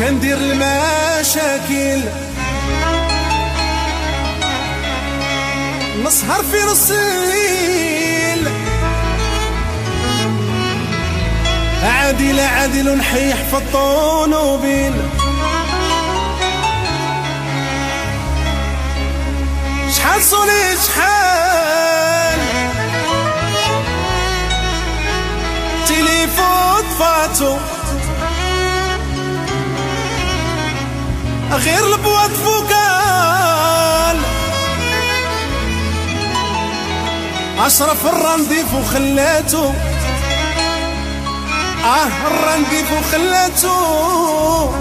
ندير المشاكل، نسهر في نص الليل، عادي عادي نحيح في الطونوبيل. شحال صوني شحال تليفون طفاتو، غير البوات فوكال، أشرف الرنديف وخلاتو، الرنديف وخلاتو.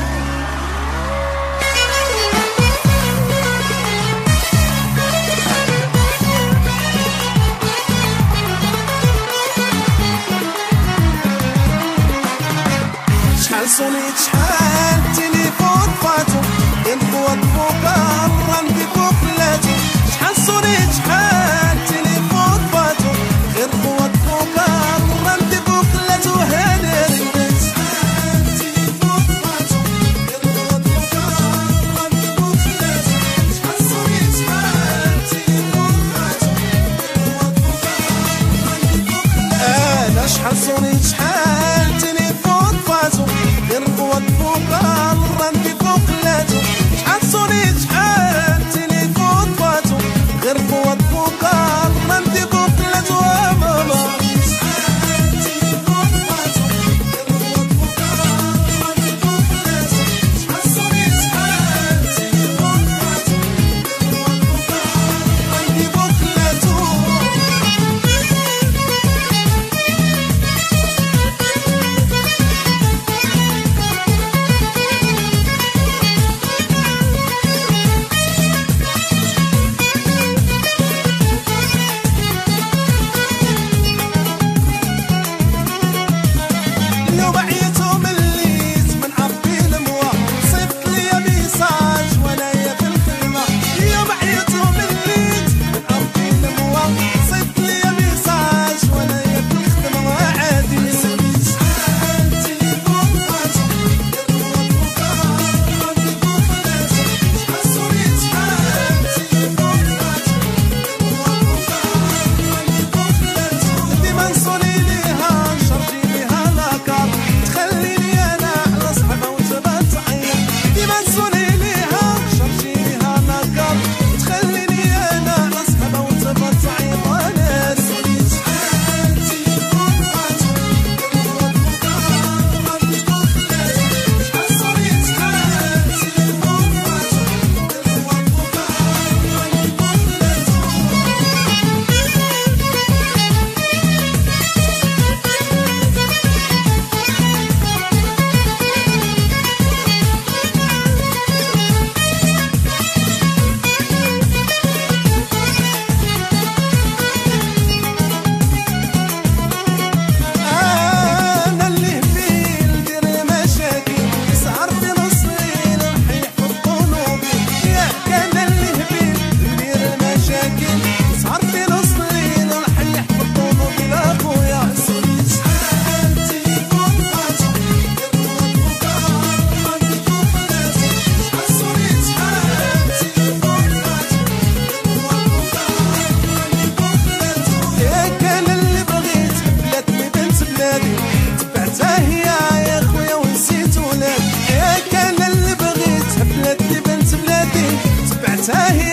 شحال صونيت شحال تليفون فاتو، البوات فوكال الرنديف وخلاتو. شحال صونيت شحال تليفون فاتو، غير البوات فوكال الرنديف وخلاتو. هاني ريت شحال تليفون فاتو، غير البوات فوكال الرنديف وخلاتو. شحال صونيت شحال تليفون فاتو، غير البوات فوكال الرنديف وخلاتو. أنا شحال صونيت شحال تليفون فاتو، غير البوات فوكال الرنديف وخلاتو. شحال صونيت شحال تليفون فاتو، غير البوات فوكال الرنديف وخلاتو. ماما شحال تليفون فاتو، غير البوات فوكال الرنديف وخلاتو. شحال صونيت شحال تليفون فاتو، غير البوات فوكال الرنديف وخلاتو. تبعتها هي يا خويا ونسيت ولاد، يا كان اللي بغيت بلادي بنت بلادي. تبعتها هي